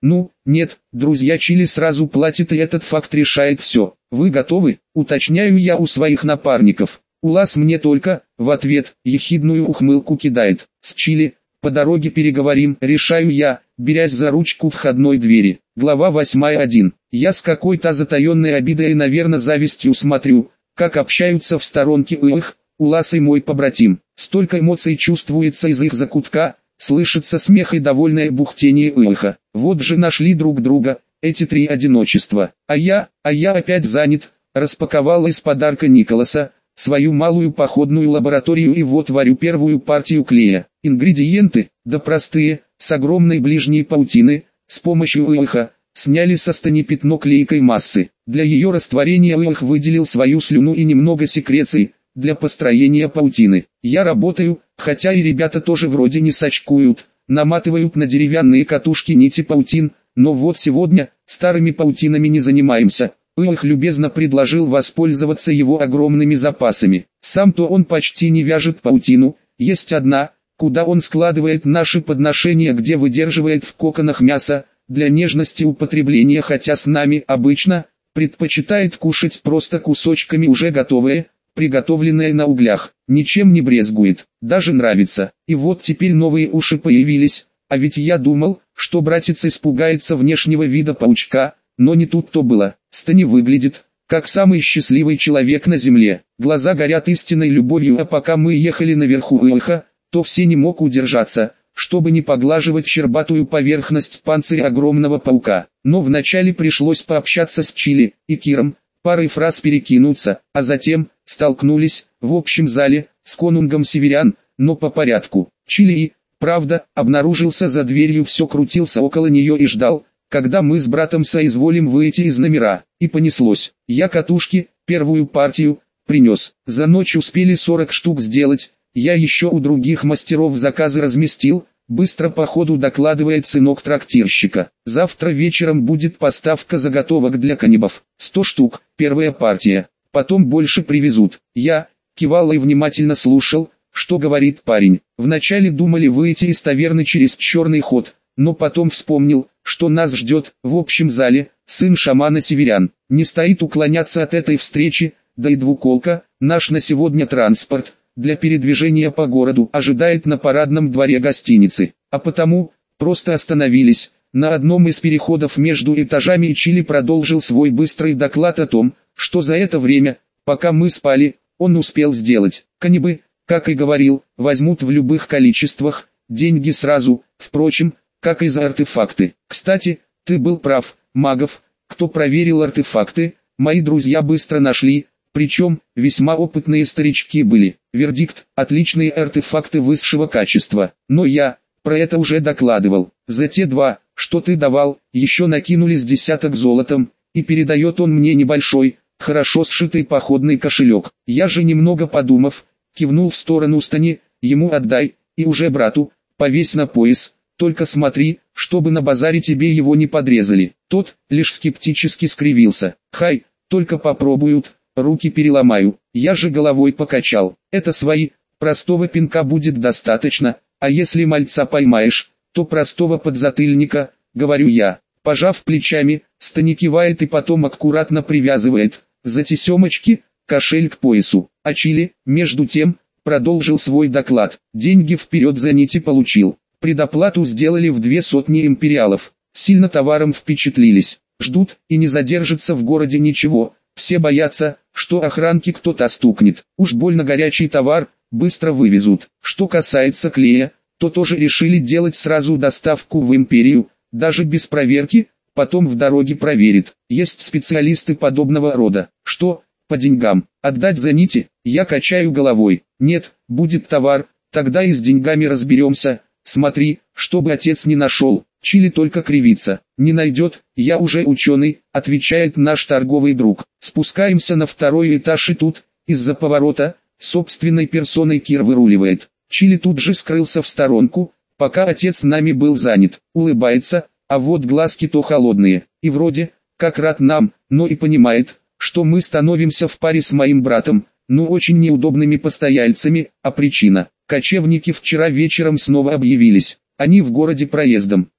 Ну, нет, друзья Чили сразу платят, и этот факт решает все. Вы готовы? Уточняю я у своих напарников. Улас мне только, в ответ, ехидную ухмылку кидает. С Чили, по дороге переговорим, решаю я, берясь за ручку входной двери. Глава 8.1. Я с какой-то затаенной обидой и, наверное, завистью смотрю, как общаются в сторонке Улас и мой побратим. Столько эмоций чувствуется из их закутка, слышится смех и довольное бухтение Вот же нашли друг друга, эти три одиночества. А я опять занят, распаковал из подарка Николаса свою малую походную лабораторию и вот варю первую партию клея. Ингредиенты, да простые, с огромной ближней паутины, с помощью сняли со стани пятно клейкой массы. Для ее растворения выделил свою слюну и немного секреций, для построения паутины. Я работаю, хотя и ребята тоже вроде не сачкуют, наматывают на деревянные катушки нити паутин, но вот сегодня, старыми паутинами не занимаемся. Любезно предложил воспользоваться его огромными запасами. Сам-то он почти не вяжет паутину, есть одна, куда он складывает наши подношения, где выдерживает в коконах мясо, для нежности употребления, хотя с нами обычно предпочитает кушать просто кусочками уже готовые, приготовленное на углях, ничем не брезгует, даже нравится. И вот теперь новые уши появились, а ведь я думал, что братец испугается внешнего вида паучка, но не тут-то было. Стани выглядит, как самый счастливый человек на земле, глаза горят истинной любовью, а пока мы ехали наверху то все не мог удержаться, чтобы не поглаживать щербатую поверхность панциря огромного паука. Но вначале пришлось пообщаться с Чили и Киром, парой фраз перекинуться, а затем столкнулись в общем зале с конунгом северян, но по порядку. Чили правда, обнаружился за дверью, все крутился около нее и ждал, когда мы с братом соизволим выйти из номера. И понеслось. Я катушки, первую партию, принес. За ночь успели 40 штук сделать, я еще у других мастеров заказы разместил, быстро по ходу докладывает сынок трактирщика. Завтра вечером будет поставка заготовок для каннибов. 100 штук, первая партия. Потом больше привезут. Я кивал и внимательно слушал, что говорит парень. Вначале думали выйти из таверны через черный ход, но потом вспомнил, что нас ждет в общем зале сын шамана северян. Не стоит уклоняться от этой встречи, да и двуколка, наш на сегодня транспорт, для передвижения по городу, ожидает на парадном дворе гостиницы. А потому, просто остановились на одном из переходов между этажами, и Чили продолжил свой быстрый доклад о том, что за это время, пока мы спали, он успел сделать. Каннибы, как и говорил, возьмут в любых количествах, деньги сразу, впрочем, как и за артефакты. Кстати, ты был прав, магов, кто проверил артефакты, мои друзья быстро нашли, причем, весьма опытные старички были. Вердикт: отличные артефакты высшего качества. Но я, про это уже докладывал. За те два, что ты давал, еще накинулись десяток золотом, и передает он мне небольшой, хорошо сшитый походный кошелек. Я же, немного подумав, кивнул в сторону Стани: ему отдай, и уже брату, повесь на пояс, только смотри, чтобы на базаре тебе его не подрезали. Тот лишь скептически скривился. Хай, только попробуют, руки переломаю. Я же головой покачал. Это свои, простого пинка будет достаточно, а если мальца поймаешь, то простого подзатыльника, говорю я. Пожав плечами, Стани кивает и потом аккуратно привязывает за тесемочки кошель к поясу. А Чили, между тем, продолжил свой доклад. Деньги вперед за нити получил. Предоплату сделали в 200 империалов. Сильно товаром впечатлились. Ждут, и не задержится в городе ничего. Все боятся, что охранки кто-то стукнет. Уж больно горячий товар, быстро вывезут. Что касается клея, то тоже решили делать сразу доставку в империю, даже без проверки, потом в дороге проверит. Есть специалисты подобного рода. Что, по деньгам, отдать за нити? Я качаю головой. Нет, будет товар, тогда и с деньгами разберемся. Смотри, чтобы отец не нашел. Чили только кривится. Не найдет, я уже ученый, отвечает наш торговый друг. Спускаемся на второй этаж, и тут, из-за поворота, собственной персоной Кир выруливает. Чили тут же скрылся в сторонку, пока отец нами был занят. Улыбается, а вот глазки-то холодные. И вроде, как рад нам, но и понимает, что мы становимся в паре с моим братом, ну очень неудобными постояльцами, а причина. Кочевники вчера вечером снова объявились. Они в городе проездом.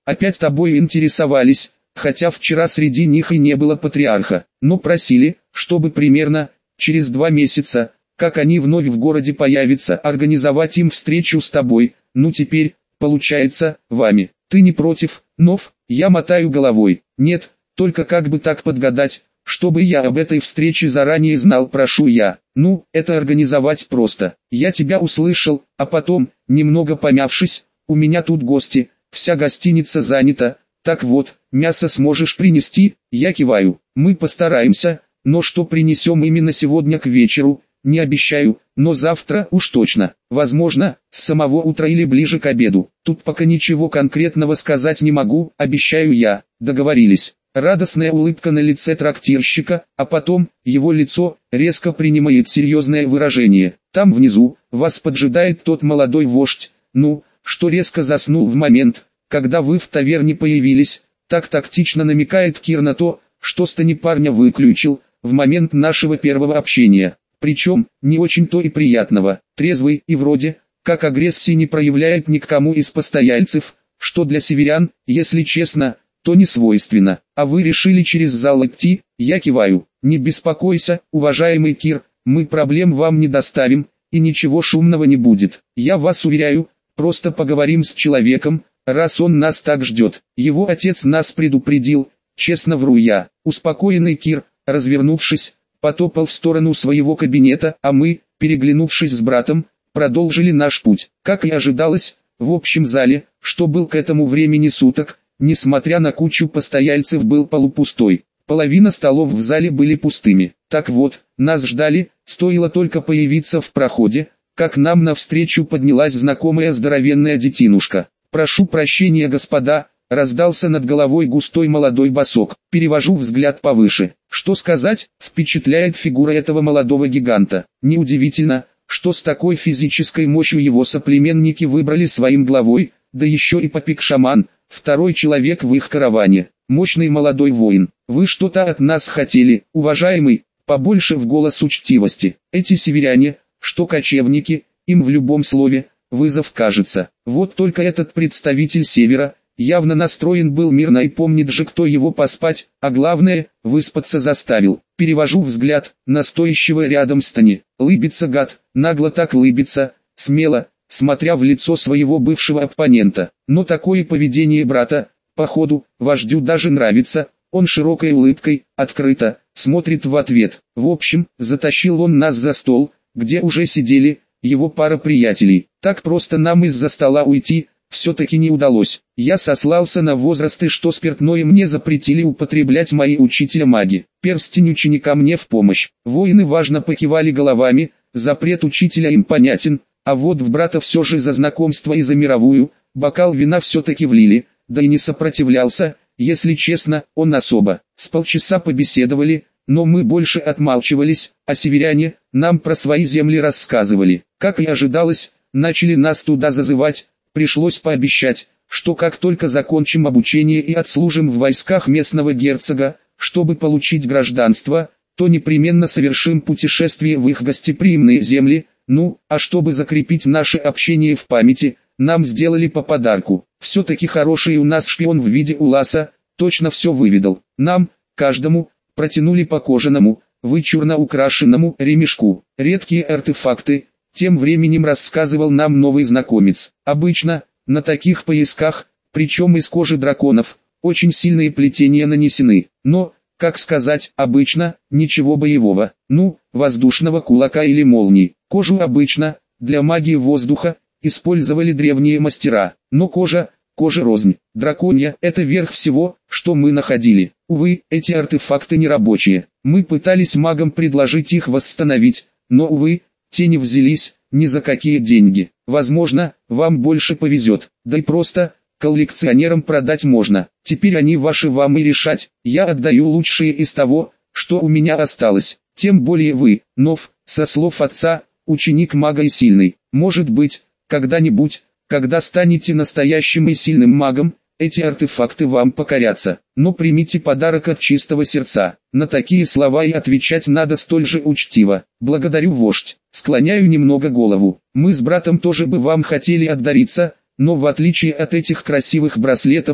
опять тобой интересовались, хотя вчера среди них и не было патриарха, но просили, чтобы примерно через 2 месяца, как они вновь в городе появятся, организовать им встречу с тобой. Ну теперь, получается, вами. Ты не против, Нов? Я мотаю головой. Нет, только как бы так подгадать, чтобы я об этой встрече заранее знал, прошу я. Ну, это организовать просто. Я тебя услышал, а потом, немного помявшись, у меня тут гости, вся гостиница занята. Так вот, мясо сможешь принести? Я киваю. Мы постараемся, но что принесем именно сегодня к вечеру, не обещаю, но завтра уж точно. Возможно, с самого утра или ближе к обеду. Тут пока ничего конкретного сказать не могу, обещаю я. Договорились. Радостная улыбка на лице трактирщика, а потом, его лицо, резко принимает серьезное выражение. Там внизу, вас поджидает тот молодой вождь, ну, что резко заснул в момент, когда вы в таверне появились, так тактично намекает Кир на то, что Стани парня выключил, в момент нашего первого общения. Причем, не очень-то и приятного, трезвый и вроде, как агрессии не проявляет ни к кому из постояльцев, что для северян, если честно, то не свойственно. А вы решили через зал идти? Я киваю. Не беспокойся, уважаемый Кир, мы проблем вам не доставим, и ничего шумного не будет. Я вас уверяю, просто поговорим с человеком, раз он нас так ждет. Его отец нас предупредил, честно вру я. Успокоенный Кир, развернувшись, потопал в сторону своего кабинета, а мы, переглянувшись с братом, продолжили наш путь. Как и ожидалось, в общем зале, что был к этому времени суток, несмотря на кучу постояльцев, был полупустой. Половина столов в зале были пустыми. Так вот, нас ждали, стоило только появиться в проходе, как нам навстречу поднялась знакомая здоровенная детинушка. «Прошу прощения, господа», — раздался над головой густой молодой басок. Перевожу взгляд повыше. Что сказать, впечатляет фигура этого молодого гиганта. Неудивительно, что с такой физической мощью его соплеменники выбрали своим главой, да еще и попик-шаман, второй человек в их караване. Мощный молодой воин. Вы что-то от нас хотели, уважаемый? Побольше в голос учтивости. Эти северяне, что кочевники, им в любом слове вызов кажется. Вот только этот представитель севера явно настроен был мирно и помнит же, кто его поспать, а главное, выспаться заставил. Перевожу взгляд на стоящего рядом Стани. Лыбится гад, нагло так лыбится, смело, смотря в лицо своего бывшего оппонента. Но такое поведение брата, походу, вождю даже нравится. Он широкой улыбкой, открыто, смотрит в ответ. В общем, затащил он нас за стол, где уже сидели его пара приятелей. Так просто нам из-за стола уйти все-таки не удалось. Я сослался на возраст и что спиртное мне запретили употреблять мои учителя-маги. Перстень ученика мне в помощь. Воины важно покивали головами, запрет учителя им понятен, а вот в брата все же за знакомство и за мировую, бокал вина все-таки влили, да и не сопротивлялся, если честно, он особо. С полчаса побеседовали, но мы больше отмалчивались, а северяне нам про свои земли рассказывали. Как и ожидалось, начали нас туда зазывать, пришлось пообещать, что как только закончим обучение и отслужим в войсках местного герцога, чтобы получить гражданство, то непременно совершим путешествие в их гостеприимные земли. Ну, а чтобы закрепить наше общение в памяти, нам сделали по подарку. Все-таки хороший у нас шпион в виде Уласа, точно все выведал. Нам, каждому, протянули по кожаному, вычурно украшенному ремешку. Редкие артефакты, тем временем рассказывал нам новый знакомец. Обычно, на таких поясках, причем из кожи драконов, очень сильные плетения нанесены. Но, как сказать, обычно, ничего боевого. Ну, воздушного кулака или молний. Кожу обычно, для магии воздуха, использовали древние мастера. Но кожа рознь. Драконья – это верх всего, что мы находили. Увы, эти артефакты не рабочие. Мы пытались магам предложить их восстановить, но увы, те не взялись, ни за какие деньги. Возможно, вам больше повезет, да и просто, коллекционерам продать можно. Теперь они ваши, вам и решать. Я отдаю лучшие из того, что у меня осталось. Тем более вы, Нов, со слов отца, ученик мага и сильный. Может быть, когда-нибудь, когда станете настоящим и сильным магом, эти артефакты вам покорятся. Но примите подарок от чистого сердца. На такие слова и отвечать надо столь же учтиво. Благодарю, вождь. Склоняю немного голову. Мы с братом тоже бы вам хотели отдариться, но в отличие от этих красивых браслетов,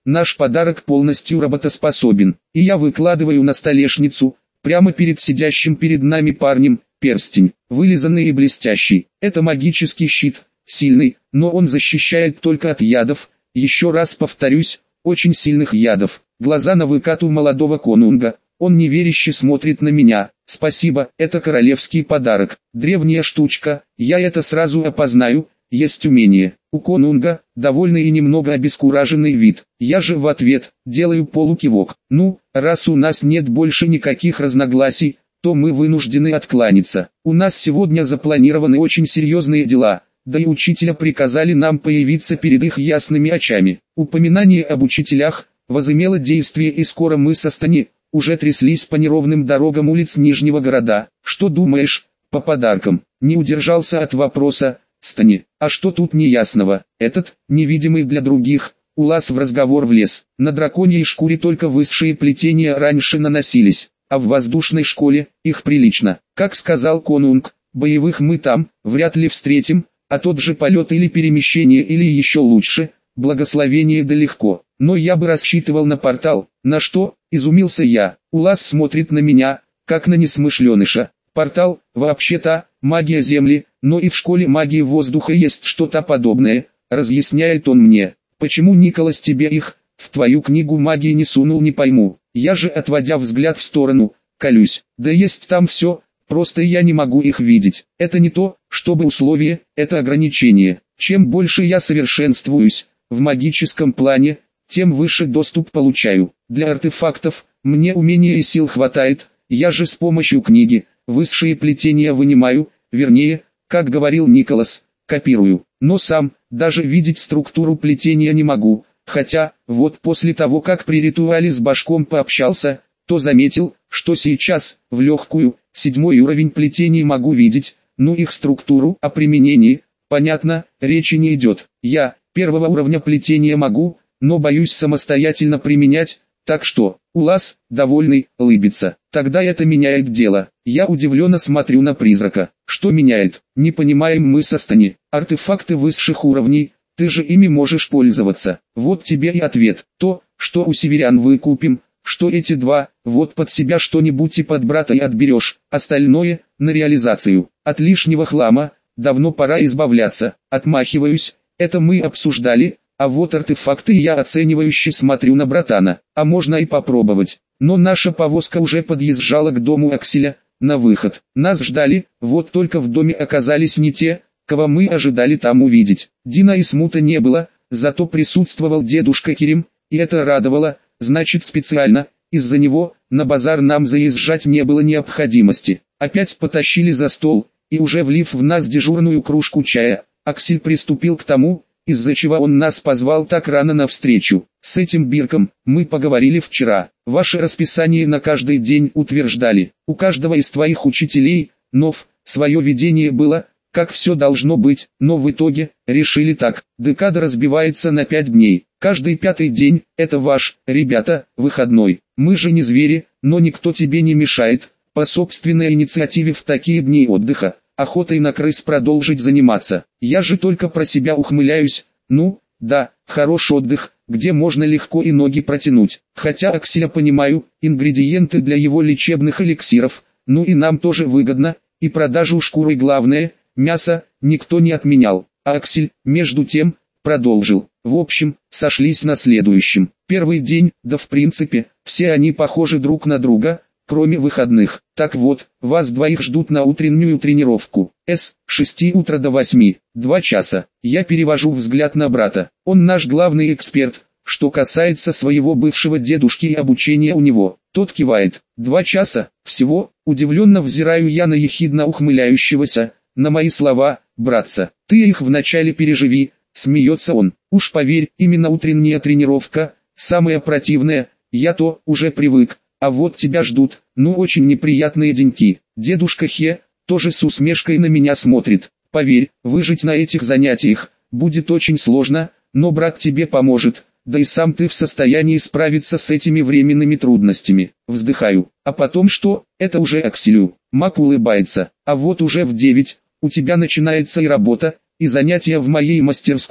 наш подарок полностью работоспособен, и я выкладываю на столешницу, прямо перед сидящим перед нами парнем, перстень, вылизанный и блестящий. Это магический щит, сильный, но он защищает только от ядов, еще раз повторюсь, очень сильных ядов. Глаза на выкат у молодого конунга, он неверяще смотрит на меня. Спасибо, это королевский подарок, древняя штучка, я это сразу опознаю, есть умение. У конунга, довольный и немного обескураженный вид. Я же в ответ, делаю полукивок. Ну, раз у нас нет больше никаких разногласий, то мы вынуждены откланяться. У нас сегодня запланированы очень серьезные дела, да и учителя приказали нам появиться перед их ясными очами. Упоминание об учителях возымело действие, и скоро мы со Стани уже тряслись по неровным дорогам улиц Нижнего города. Что думаешь, по подаркам? Не удержался от вопроса Стани. А что тут неясного? Этот, невидимый для других, Улас в разговор влез. На драконьей шкуре только высшие плетения раньше наносились, а в воздушной школе их прилично. Как сказал конунг, боевых мы там вряд ли встретим, а тот же полет или перемещение, или еще лучше, благословение да легко. Но я бы рассчитывал на портал. На что? Изумился я. Улас смотрит на меня, как на несмышленыша. Портал, вообще-то, магия земли, но и в школе магии воздуха есть что-то подобное, разъясняет он мне. Почему, Николас, тебе их в твою книгу магии не сунул, не пойму. Я же, отводя взгляд в сторону, колюсь. Да есть там все, просто я не могу их видеть. Это не то, чтобы условие, это ограничение. Чем больше я совершенствуюсь в магическом плане, тем выше доступ получаю. Для артефактов мне умения и сил хватает, я же с помощью книги высшие плетения вынимаю, вернее, как говорил Николас, копирую. Но сам, даже видеть структуру плетения не могу, хотя, вот после того как при ритуале с башком пообщался, то заметил, что сейчас, в легкую, 7-й уровень плетений могу видеть, но их структуру, о применении, понятно, речи не идет. Я, 1-го уровня плетения могу, но боюсь самостоятельно применять, так что, Улас, довольный, улыбится. Тогда это меняет дело. Я удивленно смотрю на призрака. Что меняет? Не понимаем мы со Стани. Артефакты высших уровней, ты же ими можешь пользоваться. Вот тебе и ответ. То, что у северян выкупим, что эти два, вот под себя что-нибудь и под брата и отберешь. Остальное, на реализацию. От лишнего хлама, давно пора избавляться. Отмахиваюсь, это мы обсуждали. А вот артефакты, я оценивающе смотрю на братана. А можно и попробовать. Но наша повозка уже подъезжала к дому Акселя, на выход. Нас ждали, вот только в доме оказались не те, кого мы ожидали там увидеть. Дина и Смута не было, зато присутствовал дедушка Керим, и это радовало, значит специально, из-за него, на базар нам заезжать не было необходимости. Опять потащили за стол, и уже влив в нас дежурную кружку чая, Аксель приступил к тому, из-за чего он нас позвал так рано навстречу. С этим Бирком мы поговорили вчера. Ваше расписание на каждый день утверждали. У каждого из твоих учителей, свое видение было, как все должно быть, но в итоге, решили так. Декада разбивается на 5 дней. Каждый 5-й день, это ваш, ребята, выходной. Мы же не звери, но никто тебе не мешает, по собственной инициативе в такие дни отдыха, охотой на крыс продолжить заниматься. Я же только про себя ухмыляюсь. Ну, да, хороший отдых, где можно легко и ноги протянуть. Хотя Акселя понимаю, ингредиенты для его лечебных эликсиров, ну и нам тоже выгодно, и продажу шкуры главное, мясо, никто не отменял. А Аксель, между тем, продолжил. В общем, сошлись на следующем. Первый день, да в принципе, все они похожи друг на друга, кроме выходных. Так вот, вас двоих ждут на утреннюю тренировку. С 6 утра до 8, 2 часа. Я перевожу взгляд на брата. Он наш главный эксперт, что касается своего бывшего дедушки и обучения у него. Тот кивает. 2 часа, всего, удивленно взираю я на ехидно ухмыляющегося, на мои слова, братца. Ты их вначале переживи, смеется он. Уж поверь, именно утренняя тренировка, самая противная, я-то уже привык. А вот тебя ждут, очень неприятные деньки. Дедушка Хе, тоже с усмешкой на меня смотрит. Поверь, выжить на этих занятиях, будет очень сложно, но брат тебе поможет, да и сам ты в состоянии справиться с этими временными трудностями. Вздыхаю. А потом что? Это уже Акселю. Мак улыбается. А вот уже в 9, у тебя начинается и работа, и занятия в моей мастерской,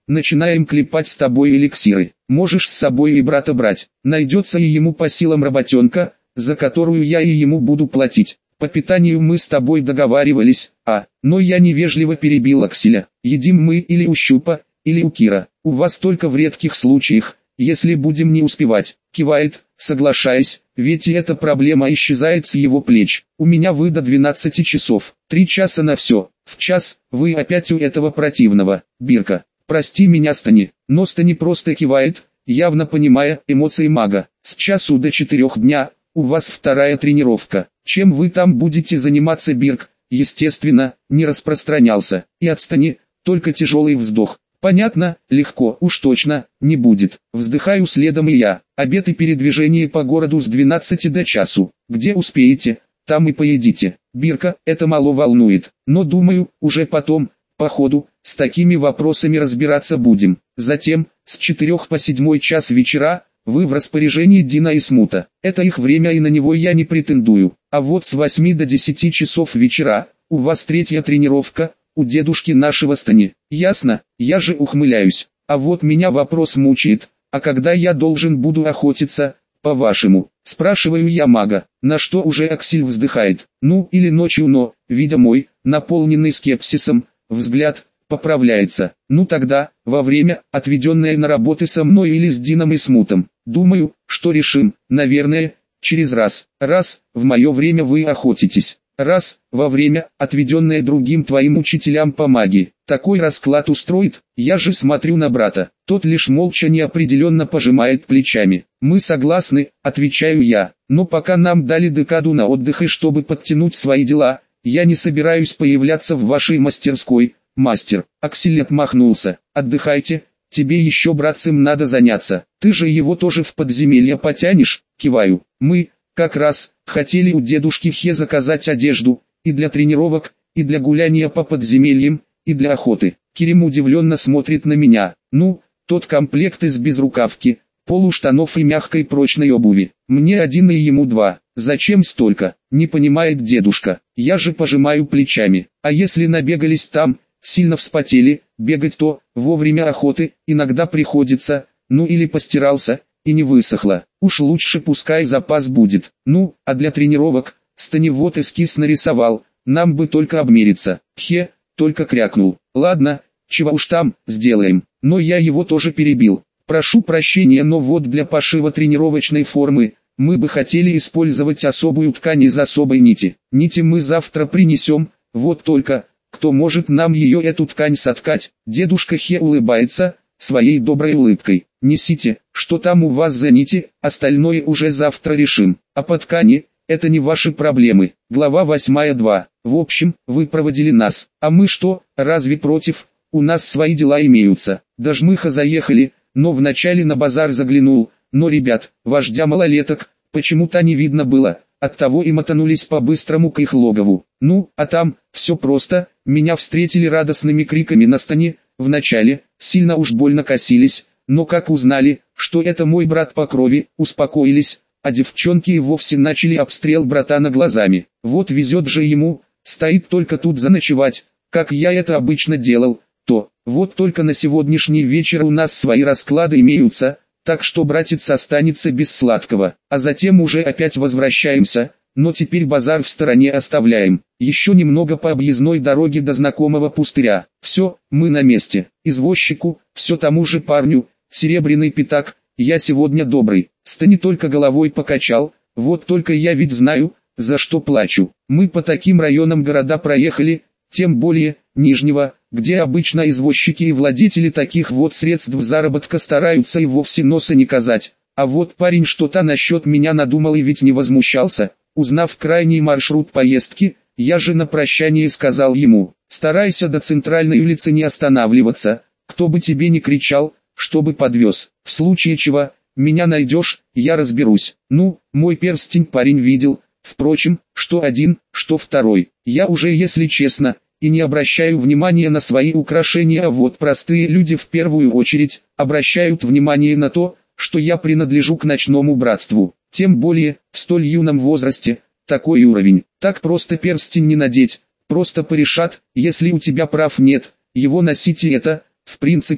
начинаем клепать с тобой эликсиры. Можешь с собой и брата брать. Найдется и ему по силам работенка, за которую я и ему буду платить. По питанию мы с тобой договаривались, но я невежливо перебил Акселя. Едим мы или у Щупа, или у Кира. У вас только в редких случаях, если будем не успевать. Кивает, соглашаясь, ведь и эта проблема исчезает с его плеч. У меня вы до 12 часов, 3 часа на все. В час, вы опять у этого противного, Бирка. Прости меня, Стани. Но Стани просто кивает, явно понимая эмоции мага. С часу до 4 дня, у вас вторая тренировка. Чем вы там будете заниматься, Бирк? Естественно, не распространялся. И от Стани, только тяжелый вздох. Понятно, легко, уж точно, не будет. Вздыхаю следом и я. Обед и передвижение по городу с 12 до часу. Где успеете, там и поедите. Бирка, это мало волнует. Но думаю, уже потом, по ходу, с такими вопросами разбираться будем. Затем, с 4 по 7 час вечера, вы в распоряжении Дина и Смута. Это их время и на него я не претендую. А вот с 8 до 10 часов вечера, у вас третья тренировка, у дедушки нашего Стани. Ясно, я же ухмыляюсь. А вот меня вопрос мучает, а когда я должен буду охотиться, по-вашему? Спрашиваю я мага, на что уже Аксель вздыхает. Ну или ночью, но, видя мой, наполненный скепсисом, взгляд, поправляется. Ну тогда, во время, отведенное на работы со мной или с Дином и Смутом. Думаю, что решим, наверное, через раз. Раз, в мое время вы охотитесь. Раз, во время, отведенное другим твоим учителям по магии. Такой расклад устроит, я же смотрю на брата. Тот лишь молча неопределенно пожимает плечами. Мы согласны, отвечаю я, но пока нам дали декаду на отдых и чтобы подтянуть свои дела, я не собираюсь появляться в вашей мастерской, мастер. Аксель отмахнулся. Отдыхайте, тебе еще братцем надо заняться. Ты же его тоже в подземелье потянешь, киваю. Мы, как раз, хотели у дедушки Хе заказать одежду, и для тренировок, и для гуляния по подземельям, и для охоты. Кирим удивленно смотрит на меня. Ну, тот комплект из безрукавки, полуштанов и мягкой прочной обуви. Мне один и ему два. Зачем столько? Не понимает дедушка. Я же пожимаю плечами. А если набегались там, сильно вспотели, бегать то, вовремя охоты, иногда приходится, ну или постирался, и не высохло. Уж лучше пускай запас будет. Ну, а для тренировок, Стани вот эскиз нарисовал, нам бы только обмериться. Хе, только крякнул. Ладно, чего уж там, сделаем. Но я его тоже перебил. Прошу прощения, но вот для пошива тренировочной формы, мы бы хотели использовать особую ткань из особой нити. Нити мы завтра принесем, вот только, кто может нам эту ткань соткать? Дедушка Хе улыбается, своей доброй улыбкой. Несите, что там у вас за нити, остальное уже завтра решим. А по ткани, это не ваши проблемы. Глава 8.2. В общем, вы проводили нас. А мы что, разве против? У нас свои дела имеются. До Жмыха заехали, но вначале на базар заглянул. Но ребят, вождя малолеток, почему-то не видно было. Оттого и мотанулись по-быстрому к их логову. Ну, а там, все просто, меня встретили радостными криками на Стане. Вначале, сильно уж больно косились, но как узнали, что это мой брат по крови, успокоились, а девчонки и вовсе начали обстрел братана глазами. Вот везет же ему, стоит только тут заночевать, как я это обычно делал, то, вот только на сегодняшний вечер у нас свои расклады имеются, так что братец останется без сладкого, а затем уже опять возвращаемся, но теперь базар в стороне оставляем. Еще немного по объездной дороге до знакомого пустыря. Все, мы на месте. Извозчику, все тому же парню, серебряный пятак, я сегодня добрый. Стани только головой покачал, вот только я ведь знаю, за что плачу. Мы по таким районам города проехали, тем более, Нижнего, где обычно извозчики и владельцы таких вот средств заработка стараются и вовсе носа не казать. А вот парень что-то насчет меня надумал и ведь не возмущался. Узнав крайний маршрут поездки, я же на прощание сказал ему: старайся до центральной улицы не останавливаться, кто бы тебе ни кричал, чтобы подвез. В случае чего, меня найдешь, я разберусь. Ну, мой перстень парень видел, впрочем, что один, что второй. Я уже, если честно, и не обращаю внимания на свои украшения, а вот простые люди в первую очередь обращают внимание на то, что я принадлежу к ночному братству. Тем более, в столь юном возрасте, такой уровень. Так просто перстень не надеть, просто порешат, если у тебя прав нет, его носить и это, в принципе,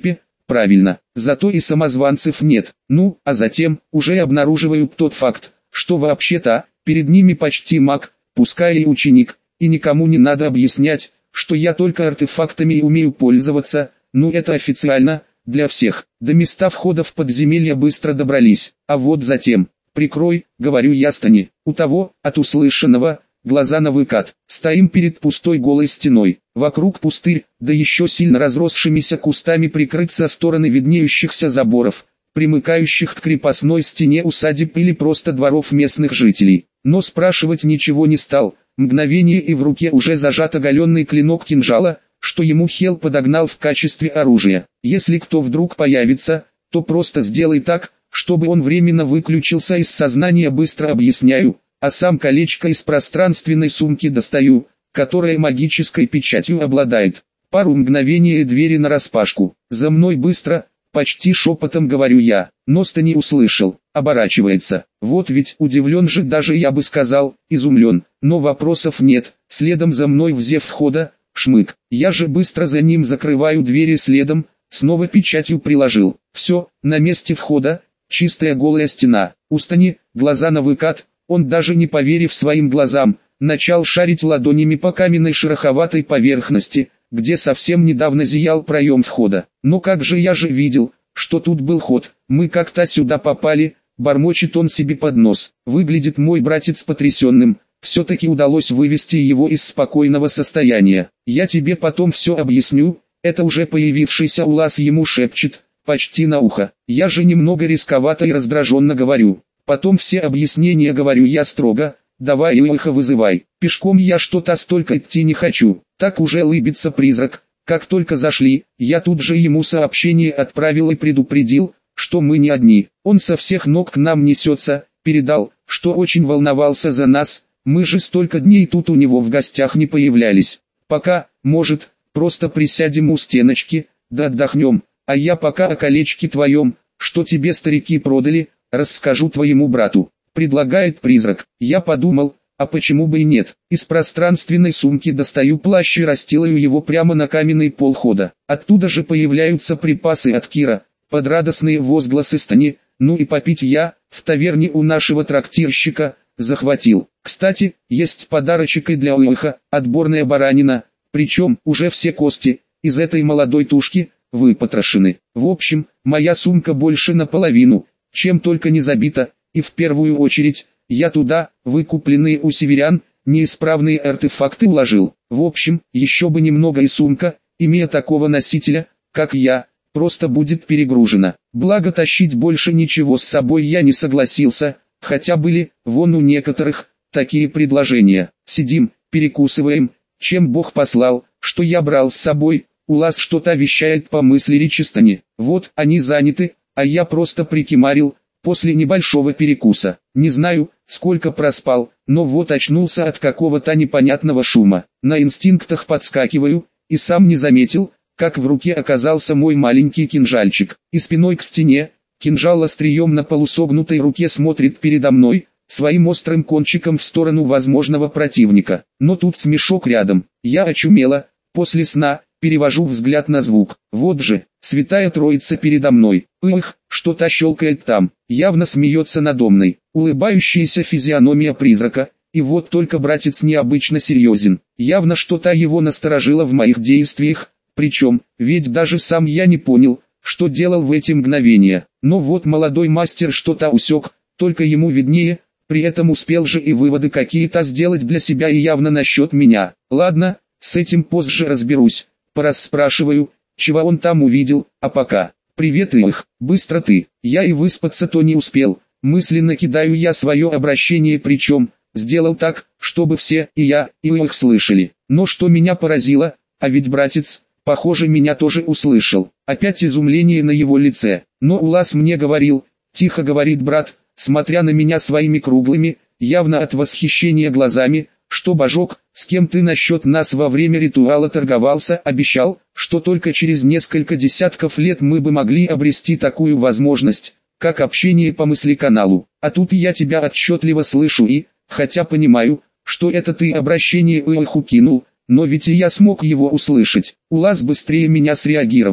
правильно, зато и самозванцев нет. Ну, а затем, уже обнаруживаю тот факт, что вообще-то, перед ними почти маг, пускай и ученик, и никому не надо объяснять, что я только артефактами и умею пользоваться, ну это официально, для всех. До места входа в подземелье быстро добрались, а вот затем, прикрой, говорю я Стане, у того, от услышанного, глаза на выкат. Стоим перед пустой голой стеной, вокруг пустырь, да еще сильно разросшимися кустами прикрыт со стороны виднеющихся заборов, примыкающих к крепостной стене усадеб или просто дворов местных жителей. Но спрашивать ничего не стал, мгновение и в руке уже зажат оголенный клинок кинжала, что ему Хел подогнал в качестве оружия. Если кто вдруг появится, то просто сделай так, чтобы он временно выключился из сознания, быстро объясняю, а сам колечко из пространственной сумки достаю, которая магической печатью обладает. Пару мгновений и двери нараспашку. За мной быстро, почти шепотом говорю я, но Стани услышал, оборачивается. Вот ведь удивлен же, даже я бы сказал, изумлен, но вопросов нет. Следом за мной в зев входа, шмык. Я же быстро за ним закрываю двери следом, снова печатью приложил. Все, на месте входа, чистая голая стена. У Стани, глаза на выкат, он даже не поверив своим глазам, начал шарить ладонями по каменной шероховатой поверхности, где совсем недавно зиял проем входа. Но как же я же видел, что тут был ход, мы как-то сюда попали, бормочет он себе под нос. Выглядит мой братец потрясенным, все-таки удалось вывести его из спокойного состояния. Я тебе потом все объясню, это уже появившийся Улас ему шепчет, почти на ухо. Я же немного рисковато и раздраженно говорю. Потом все объяснения говорю я строго, давай Илиха вызывай. Пешком я что-то столько идти не хочу. Так уже лыбится призрак. Как только зашли, я тут же ему сообщение отправил и предупредил, что мы не одни. Он со всех ног к нам несется, передал, что очень волновался за нас, мы же столько дней тут у него в гостях не появлялись. Пока, может, просто присядем у стеночки, да отдохнем, а я пока о колечке твоем, что тебе старики продали, расскажу твоему брату. Предлагает призрак. Я подумал, а почему бы и нет. Из пространственной сумки достаю плащ и расстилаю его прямо на каменный пол хода. Оттуда же появляются припасы от Кира, под радостные возгласы Стани. Ну и попить я, в таверне у нашего трактирщика, захватил. Кстати, есть подарочек и для Уиха, отборная баранина, причем уже все кости, из этой молодой тушки, выпотрошены. В общем, моя сумка больше наполовину, чем только не забита, и в первую очередь, я туда, выкупленные у северян, неисправные артефакты уложил. В общем, еще бы немного и сумка, имея такого носителя, как я, просто будет перегружена. Благо тащить больше ничего с собой я не согласился, хотя были, вон у некоторых, такие предложения. Сидим, перекусываем, чем Бог послал, что я брал с собой, Улас что-то вещает по мысли Ричистани. Вот, они заняты, а я просто прикимарил, после небольшого перекуса. Не знаю, сколько проспал, но вот очнулся от какого-то непонятного шума. На инстинктах подскакиваю, и сам не заметил, как в руке оказался мой маленький кинжальчик. И спиной к стене, кинжал острием на полусогнутой руке смотрит передо мной, своим острым кончиком в сторону возможного противника. Но тут смешок рядом. Я очумела, после сна, перевожу взгляд на звук. Вот же, святая троица передо мной. Эх, что-то щелкает там. Явно смеется надо мной. Улыбающаяся физиономия призрака. И вот только братец необычно серьезен. Явно что-то его насторожило в моих действиях. Причем, ведь даже сам я не понял, что делал в эти мгновения. Но вот молодой мастер что-то усек, только ему виднее. При этом успел же и выводы какие-то сделать для себя и явно насчет меня. Ладно, с этим позже разберусь. Порасспрашиваю, чего он там увидел, а пока. Привет, Илих, быстро ты. Я и выспаться-то не успел. Мысленно кидаю я свое обращение, причем, сделал так, чтобы все, и я, и Илих слышали. Но что меня поразило, а ведь братец, похоже, меня тоже услышал. Опять изумление на его лице. Но Улас мне говорил, тихо говорит брат, смотря на меня своими круглыми, явно от восхищения глазами, что божок, с кем ты насчет нас во время ритуала торговался, обещал, что только через несколько десятков лет мы бы могли обрести такую возможность, как общение по мыслеканалу. А тут я тебя отчетливо слышу и, хотя понимаю, что это ты обращение Илиху кинул, но ведь и я смог его услышать. Улас быстрее меня среагировал.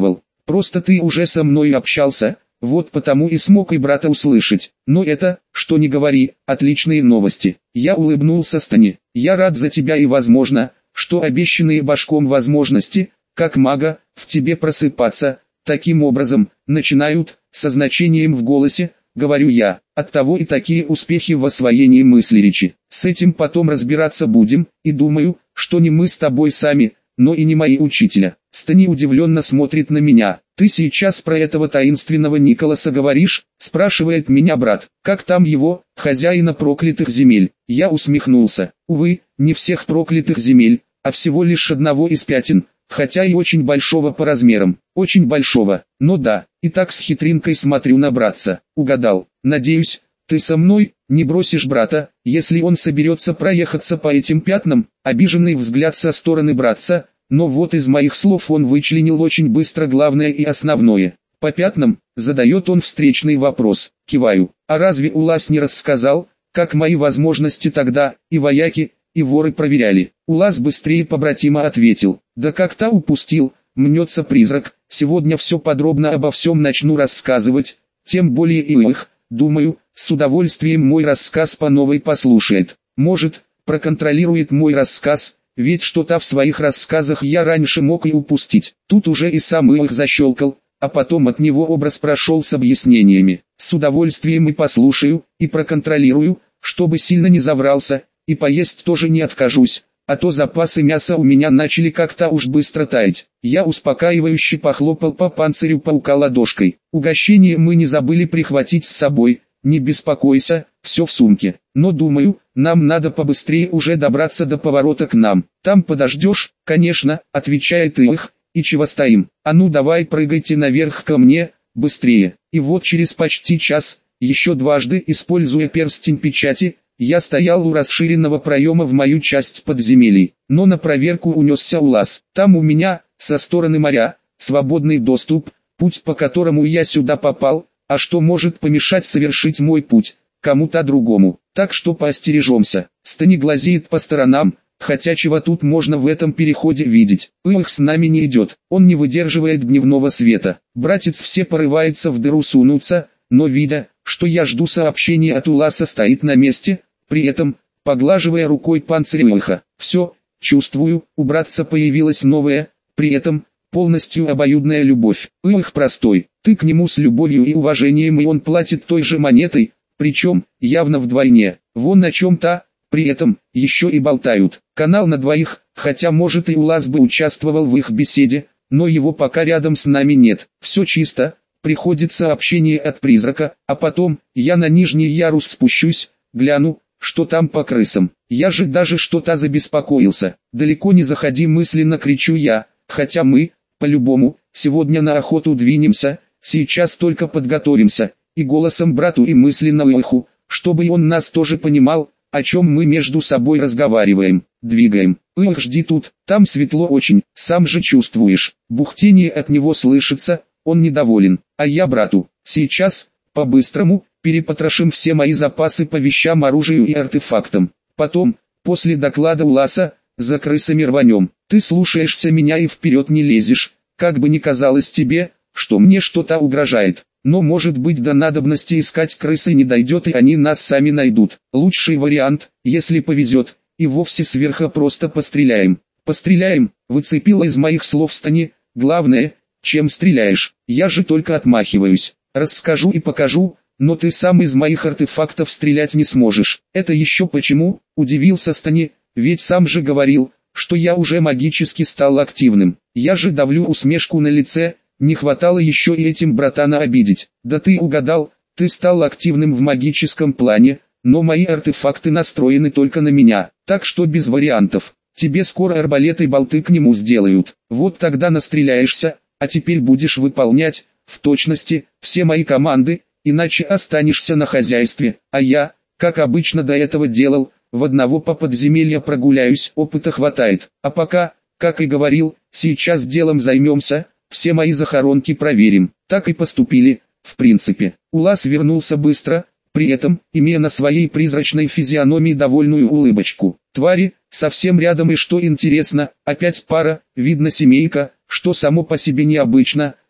Просто ты уже со мной общался, вот потому и смог и брата услышать. Но это, что не говори, отличные новости. Я улыбнулся Стане. Я рад за тебя и возможно, что обещанные башком возможности, как мага, в тебе просыпаться, таким образом, начинают, со значением в голосе, говорю я. Оттого и такие успехи в освоении мысли-речи. С этим потом разбираться будем, и думаю, что не мы с тобой сами, но и не мои учителя. Стани удивленно смотрит на меня. «Ты сейчас про этого таинственного Николаса говоришь?» – спрашивает меня брат. «Как там его, хозяина проклятых земель?» Я усмехнулся. «Увы, не всех проклятых земель, а всего лишь одного из пятен, хотя и очень большого по размерам. Очень большого, но да, и так с хитринкой смотрю на братца. Угадал. Надеюсь, ты со мной не бросишь брата, если он соберется проехаться по этим пятнам?» Обиженный взгляд со стороны братца, но вот из моих слов он вычленил очень быстро главное и основное. «По пятнам?» – задает он встречный вопрос. Киваю. «А разве Улас не рассказал, как мои возможности тогда, и вояки, и воры проверяли?» Улас быстрее побратима ответил. «Да как-то упустил», – мнется призрак. «Сегодня все подробно обо всем начну рассказывать, тем более и их, думаю, с удовольствием мой рассказ по новой послушает. Может, проконтролирует мой рассказ, ведь что-то в своих рассказах я раньше мог и упустить». Тут уже и сам их защелкал, а потом от него образ прошел с объяснениями. «С удовольствием и послушаю, и проконтролирую, чтобы сильно не заврался, и поесть тоже не откажусь, а то запасы мяса у меня начали как-то уж быстро таять». Я успокаивающе похлопал по панцирю паука ладошкой. «Угощение мы не забыли прихватить с собой, не беспокойся, все в сумке. Но думаю, нам надо побыстрее уже добраться до поворота к нам. Там подождешь?» «Конечно», отвечает их. «И чего стоим? А ну давай прыгайте наверх ко мне, быстрее». И вот через почти час, еще дважды используя перстень печати, я стоял у расширенного проема в мою часть подземелий. Но на проверку унесся Улас. Там у меня, со стороны моря, свободный доступ, путь по которому я сюда попал, а что может помешать совершить мой путь кому-то другому. Так что поостережемся. Стани глазеет по сторонам, хотя чего тут можно в этом переходе видеть. Их с нами не идет, он не выдерживает дневного света. Братец все порывается в дыру сунуться, но видя, что я жду сообщения от Уласа, стоит на месте, при этом, поглаживая рукой панцирь Илха. Все, чувствую, у братца появилась новая, при этом, полностью обоюдная любовь. Илх простой, ты к нему с любовью и уважением, и он платит той же монетой, причем, явно вдвойне. Вон о чем-то, при этом, еще и болтают. Канал на двоих, хотя может и Улас бы участвовал в их беседе, но его пока рядом с нами нет. Все чисто, приходит сообщение от призрака, а потом, я на нижний ярус спущусь, гляну, что там по крысам. Я же даже что-то забеспокоился. «Далеко не заходи», мысленно кричу я, хотя мы, по-любому, сегодня на охоту двинемся, сейчас только подготовимся. И голосом брату и мысленно Илху, чтобы он нас тоже понимал, о чем мы между собой разговариваем. Двигаем. Илх, жди тут, там светло очень, сам же чувствуешь. Бухтение от него слышится, он недоволен. А я брату, сейчас, по-быстрому, перепотрошим все мои запасы по вещам, оружию и артефактам. Потом, после доклада Уласа, за крысами рванем. Ты слушаешься меня и вперед не лезешь, как бы ни казалось тебе, что мне что-то угрожает. Но может быть до надобности искать крысы не дойдет, и они нас сами найдут. Лучший вариант, если повезет, и вовсе сверху просто постреляем. Постреляем, выцепила из моих слов Стани. Главное, чем стреляешь, я же только отмахиваюсь. Расскажу и покажу, но ты сам из моих артефактов стрелять не сможешь. Это еще почему? Удивился Стани, ведь сам же говорил, что я уже магически стал активным. Я же давлю усмешку на лице. Не хватало еще и этим братана обидеть. Да ты угадал, ты стал активным в магическом плане, но мои артефакты настроены только на меня, так что без вариантов. Тебе скоро арбалет и болты к нему сделают. Вот тогда настреляешься, а теперь будешь выполнять, в точности, все мои команды, иначе останешься на хозяйстве. А я, как обычно до этого делал, в одного по подземелья прогуляюсь, опыта хватает. А пока, как и говорил, сейчас делом займемся. Все мои захоронки проверим. Так и поступили, в принципе. Улас вернулся быстро, при этом, имея на своей призрачной физиономии довольную улыбочку. Твари, совсем рядом, и что интересно, опять пара, видно семейка, что само по себе необычно,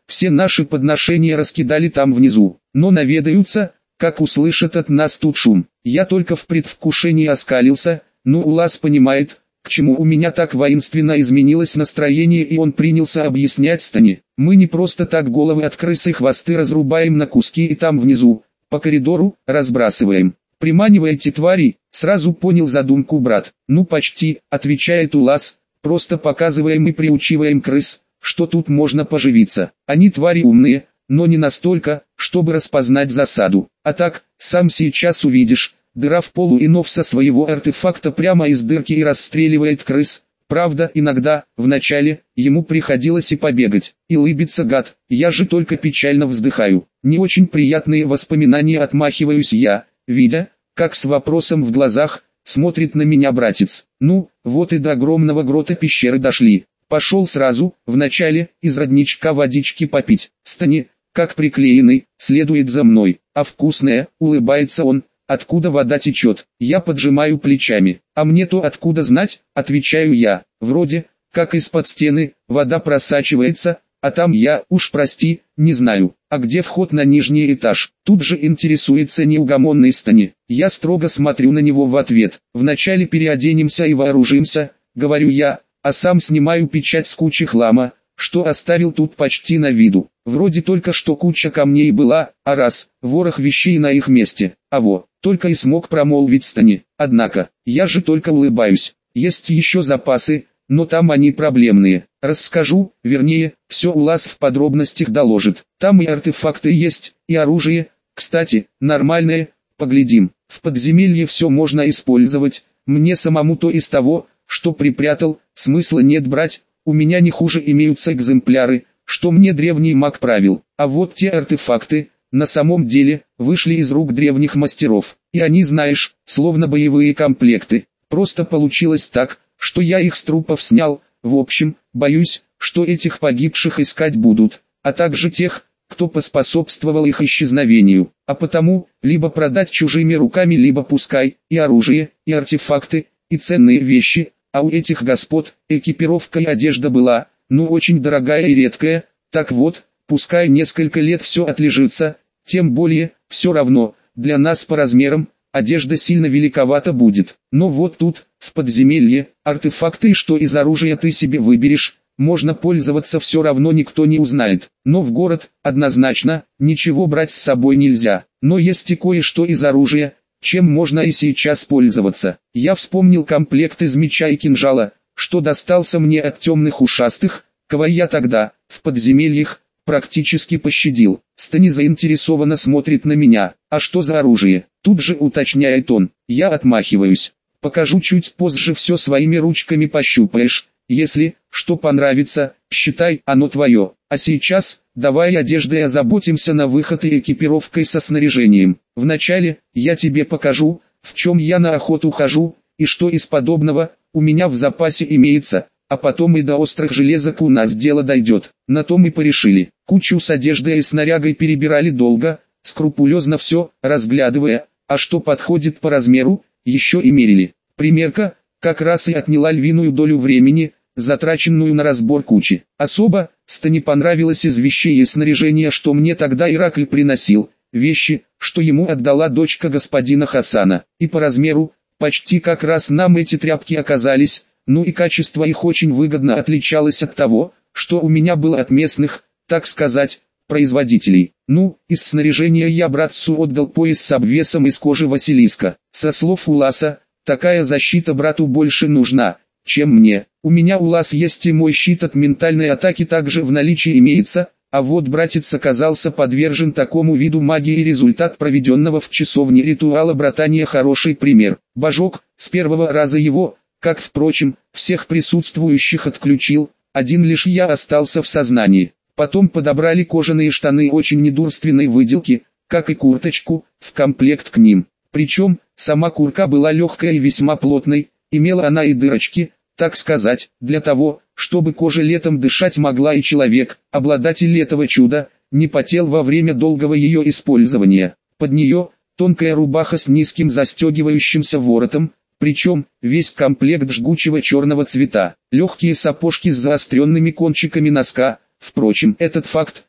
Все наши подношения раскидали там внизу, но наведаются, как услышат от нас тут шум. Я только в предвкушении оскалился, но Улас понимает, к чему у меня так воинственно изменилось настроение, и он принялся объяснять Стане. Мы не просто так головы от крысы хвосты разрубаем на куски и там внизу, по коридору, разбрасываем. Приманиваете твари, сразу понял задумку брат. Ну почти, отвечает Улас, просто показываем и приучиваем крыс, что тут можно поживиться. Они твари умные, но не настолько, чтобы распознать засаду. А так, сам сейчас увидишь, дыра в полу, и Нов со своего артефакта прямо из дырки и расстреливает крыс. Правда, иногда, вначале, ему приходилось и побегать, и лыбится гад, я же только печально вздыхаю. Не очень приятные воспоминания, отмахиваюсь я, видя, как с вопросом в глазах смотрит на меня братец. Ну, вот и до огромного грота пещеры дошли. Пошел сразу, вначале, из родничка водички попить. Стани, как приклеенный, следует за мной. А вкусная, улыбается он. Откуда вода течет? Я поджимаю плечами. А мне-то откуда знать, отвечаю я. Вроде, как из-под стены, вода просачивается, а там я, уж прости, не знаю. А где вход на нижний этаж? Тут же интересуется неугомонный Стани. Я строго смотрю на него в ответ. Вначале переоденемся и вооружимся, говорю я, а сам снимаю печать с кучи хлама, что оставил тут почти на виду. Вроде только что куча камней была, а раз, ворох вещей на их месте. А во, только и смог промолвить Стани. Однако, я же только улыбаюсь. Есть еще запасы, но там они проблемные. Расскажу, вернее, все Улас в подробностях доложит. Там и артефакты есть, и оружие, кстати, нормальное, поглядим. В подземелье все можно использовать, мне самому-то из того, что припрятал, смысла нет брать, у меня не хуже имеются экземпляры, что мне древний маг правил. А вот те артефакты, на самом деле, вышли из рук древних мастеров, и они, знаешь, словно боевые комплекты. Просто получилось так, что я их с трупов снял. В общем, боюсь, что этих погибших искать будут, а также тех, кто поспособствовал их исчезновению. А потому, либо продать чужими руками, либо пускай, и оружие, и артефакты, и ценные вещи, а у этих господ, экипировка и одежда была, ну очень дорогая и редкая, так вот, пускай несколько лет все отлежится, тем более, все равно, для нас по размерам, одежда сильно великовата будет. Но вот тут, в подземелье, артефакты и что из оружия ты себе выберешь, можно пользоваться все равно никто не узнает. Но в город, однозначно, ничего брать с собой нельзя. Но есть и кое-что из оружия, чем можно и сейчас пользоваться. Я вспомнил комплект из меча и кинжала, что достался мне от темных ушастых, кого я тогда, в подземельях, практически пощадил. Стани заинтересованно смотрит на меня. А что за оружие? Тут же уточняет он. Я отмахиваюсь. Покажу чуть позже, все своими ручками пощупаешь. Если, что понравится, считай, оно твое. А сейчас, давай одеждой озаботимся на выход и экипировкой со снаряжением. Вначале, я тебе покажу, в чем я на охоту хожу, и что из подобного, у меня в запасе имеется. А потом и до острых железок у нас дело дойдет. На том и порешили. Кучу с одеждой и снарягой перебирали долго, скрупулезно все, разглядывая, а что подходит по размеру, еще и мерили. Примерка, как раз и отняла львиную долю времени, затраченную на разбор кучи. Особо, Стане понравилось из вещей и снаряжения, что мне тогда Иракль приносил, вещи, что ему отдала дочка господина Хасана. И по размеру, почти как раз нам эти тряпки оказались, ну и качество их очень выгодно отличалось от того, что у меня было от местных, так сказать, производителей. Ну, из снаряжения я братцу отдал пояс с обвесом из кожи Василиска. Со слов Уласа, такая защита брату больше нужна, чем мне. У меня Улас есть и мой щит от ментальной атаки также в наличии имеется, а вот братец оказался подвержен такому виду магии, и результат проведенного в часовне ритуала братания хороший пример. Божок, с первого раза его, как впрочем, всех присутствующих отключил, один лишь я остался в сознании. Потом подобрали кожаные штаны очень недурственной выделки, как и курточку, в комплект к ним. Причем, сама куртка была легкая и весьма плотной, имела она и дырочки, так сказать, для того, чтобы кожа летом дышать могла, и человек, обладатель этого чуда, не потел во время долгого ее использования. Под нее, тонкая рубаха с низким застегивающимся воротом, причем, весь комплект жгучего черного цвета, легкие сапожки с заостренными кончиками носка. Впрочем, этот факт,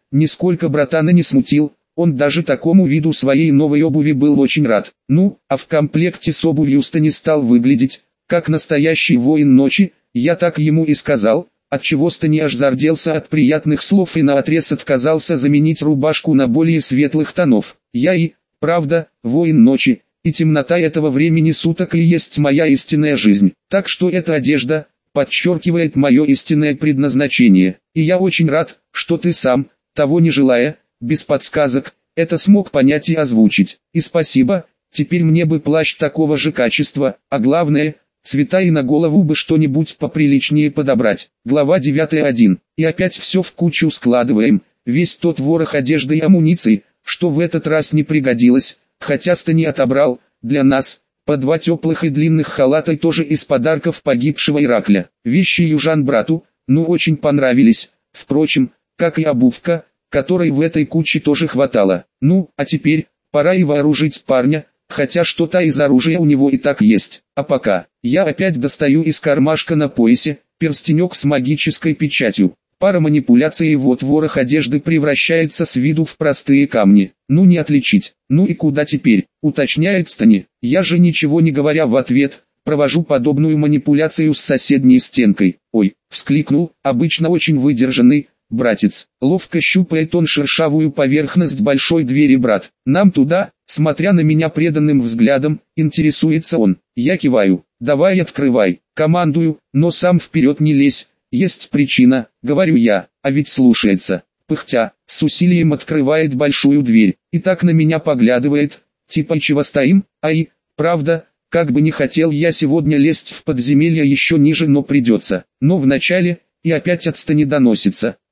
нисколько братана не смутил, он даже такому виду своей новой обуви был очень рад. Ну, а в комплекте с обувью Стани стал выглядеть, как настоящий воин ночи, я так ему и сказал, отчего Стани аж зарделся от приятных слов и наотрез отказался заменить рубашку на более светлых тонов. Я и, правда, воин ночи, и темнота этого времени суток и есть моя истинная жизнь. Так что эта одежда подчеркивает мое истинное предназначение. И я очень рад, что ты сам, того не желая, без подсказок, это смог понять и озвучить. И спасибо, теперь мне бы плащ такого же качества, а главное, цвета и на голову бы что-нибудь поприличнее подобрать. Глава 9.1. И опять все в кучу складываем, весь тот ворох одежды и амуниции, что в этот раз не пригодилось, хотя Стани отобрал, для нас, по 2 теплых и длинных халата и тоже из подарков погибшего Иракля. Вещи южан брату, ну очень понравились, впрочем, как и обувка, которой в этой куче тоже хватало. Ну, а теперь, пора и вооружить парня, хотя что-то из оружия у него и так есть. А пока, я опять достаю из кармашка на поясе, перстенек с магической печатью. Пара манипуляций и вот ворох одежды превращается с виду в простые камни. Ну не отличить. Ну и куда теперь, уточняет Стани. Я же ничего не говоря в ответ, провожу подобную манипуляцию с соседней стенкой. Ой, вскликнул, обычно очень выдержанный, братец. Ловко щупает он шершавую поверхность большой двери брат. Нам туда, смотря на меня преданным взглядом, интересуется он. Я киваю. Давай открывай, командую, но сам вперед не лезь. Есть причина, говорю я, а ведь слушается. Пыхтя, с усилием открывает большую дверь, и так на меня поглядывает, типа чего стоим, ай, правда, как бы не хотел я сегодня лезть в подземелье еще ниже, но придется. Но вначале, и опять от Стани доносится.